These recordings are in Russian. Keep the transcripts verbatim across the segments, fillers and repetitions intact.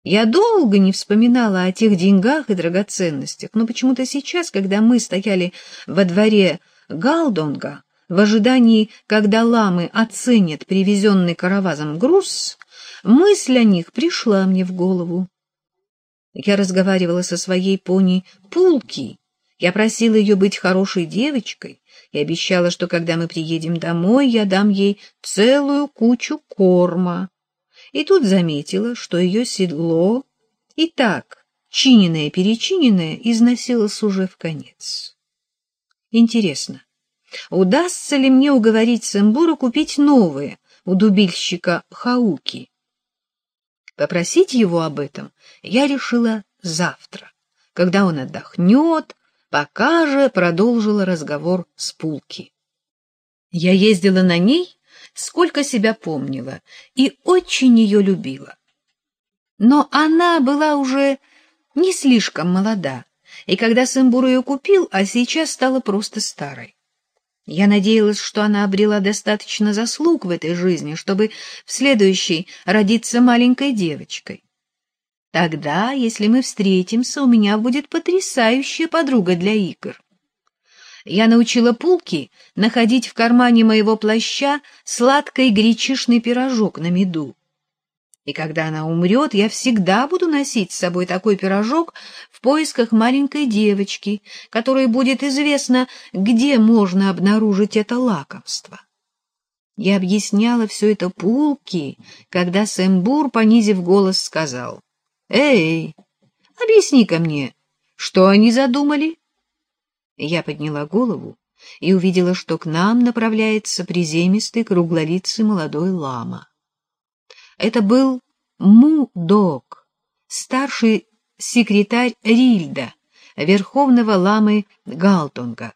Я долго не вспоминала о тех деньгах и драгоценностях, но почему-то сейчас, когда мы стояли во дворе Галдонга, в ожидании, когда ламы оценят привезенный каравазом груз, мысль о них пришла мне в голову. Я разговаривала со своей пони Пулки. Я просила ее быть хорошей девочкой и обещала, что когда мы приедем домой, я дам ей целую кучу корма. И тут заметила, что ее седло, и так чиненное-перечиненное, износилось уже в конец. Интересно, удастся ли мне уговорить Сэмбура купить новое у дубильщика Хауки? Попросить его об этом я решила завтра, когда он отдохнет, пока же продолжила разговор с Пулки. Я ездила на ней, сколько себя помнила, и очень ее любила. Но она была уже не слишком молода, и когда Сэмбур ее купил, а сейчас стала просто старой. Я надеялась, что она обрела достаточно заслуг в этой жизни, чтобы в следующей родиться маленькой девочкой. Тогда, если мы встретимся, у меня будет потрясающая подруга для игр. Я научила Пулки находить в кармане моего плаща сладкий гречишный пирожок на меду. И когда она умрет, я всегда буду носить с собой такой пирожок в поисках маленькой девочки, которой будет известно, где можно обнаружить это лакомство. Я объясняла все это Пулки, когда Сэмбур, понизив голос, сказал: «Эй, объясни-ка мне, что они задумали?» Я подняла голову и увидела, что к нам направляется приземистый круглолицый молодой лама. Это был Му-Дог, старший секретарь Рильда, верховного ламы Галтонга.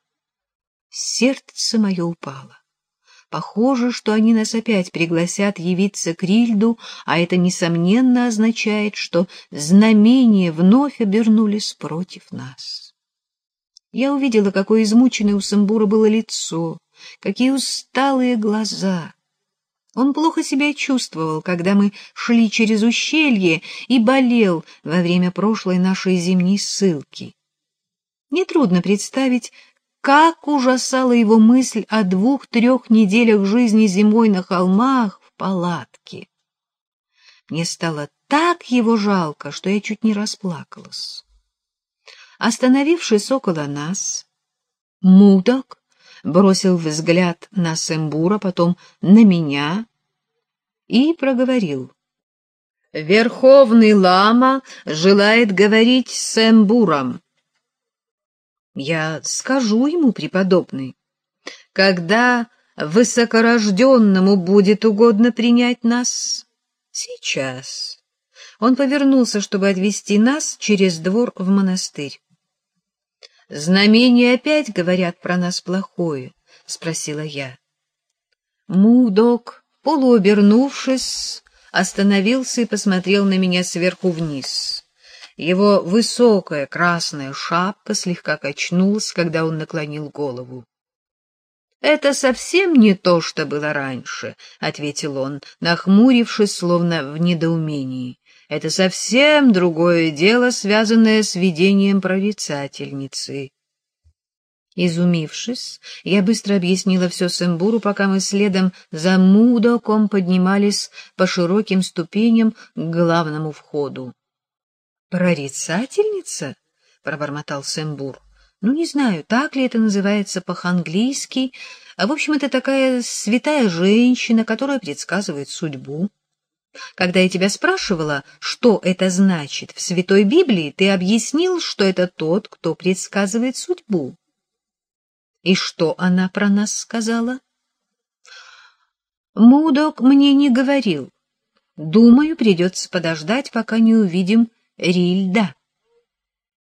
Сердце мое упало. Похоже, что они нас опять пригласят явиться к Рильду, а это, несомненно, означает, что знамения вновь обернулись против нас. Я увидела, какое измученное у Сэмбура было лицо, какие усталые глаза. Он плохо себя чувствовал, когда мы шли через ущелье, и болел во время прошлой нашей зимней ссылки. Нетрудно представить, как ужасала его мысль о двух-трех неделях жизни зимой на холмах в палатке. Мне стало так его жалко, что я чуть не расплакалась. Остановившись около нас, Му-Дог бросил взгляд на Сэмбура, потом на меня и проговорил: «Верховный лама желает говорить с Сэмбуром». «Я скажу ему, преподобный, когда высокорожденному будет угодно принять нас». «Сейчас». Он повернулся, чтобы отвести нас через двор в монастырь. «Знамения опять говорят про нас плохое?» — спросила я. Му-Дог, полуобернувшись, остановился и посмотрел на меня сверху вниз. Его высокая красная шапка слегка качнулась, когда он наклонил голову. «Это совсем не то, что было раньше», — ответил он, нахмурившись, словно в недоумении. «Это совсем другое дело, связанное с видением прорицательницы». Изумившись, я быстро объяснила все Сэмбуру, пока мы следом за Му-Догом поднимались по широким ступеням к главному входу. «Прорицательница?» — пробормотал Сэмбур. «Ну, не знаю, так ли это называется по-английски. А, в общем, это такая святая женщина, которая предсказывает судьбу. Когда я тебя спрашивала, что это значит в Святой Библии, ты объяснил, что это тот, кто предсказывает судьбу. И что она про нас сказала?» Му-Дог мне не говорил. Думаю, придется подождать, пока не увидим Рильда.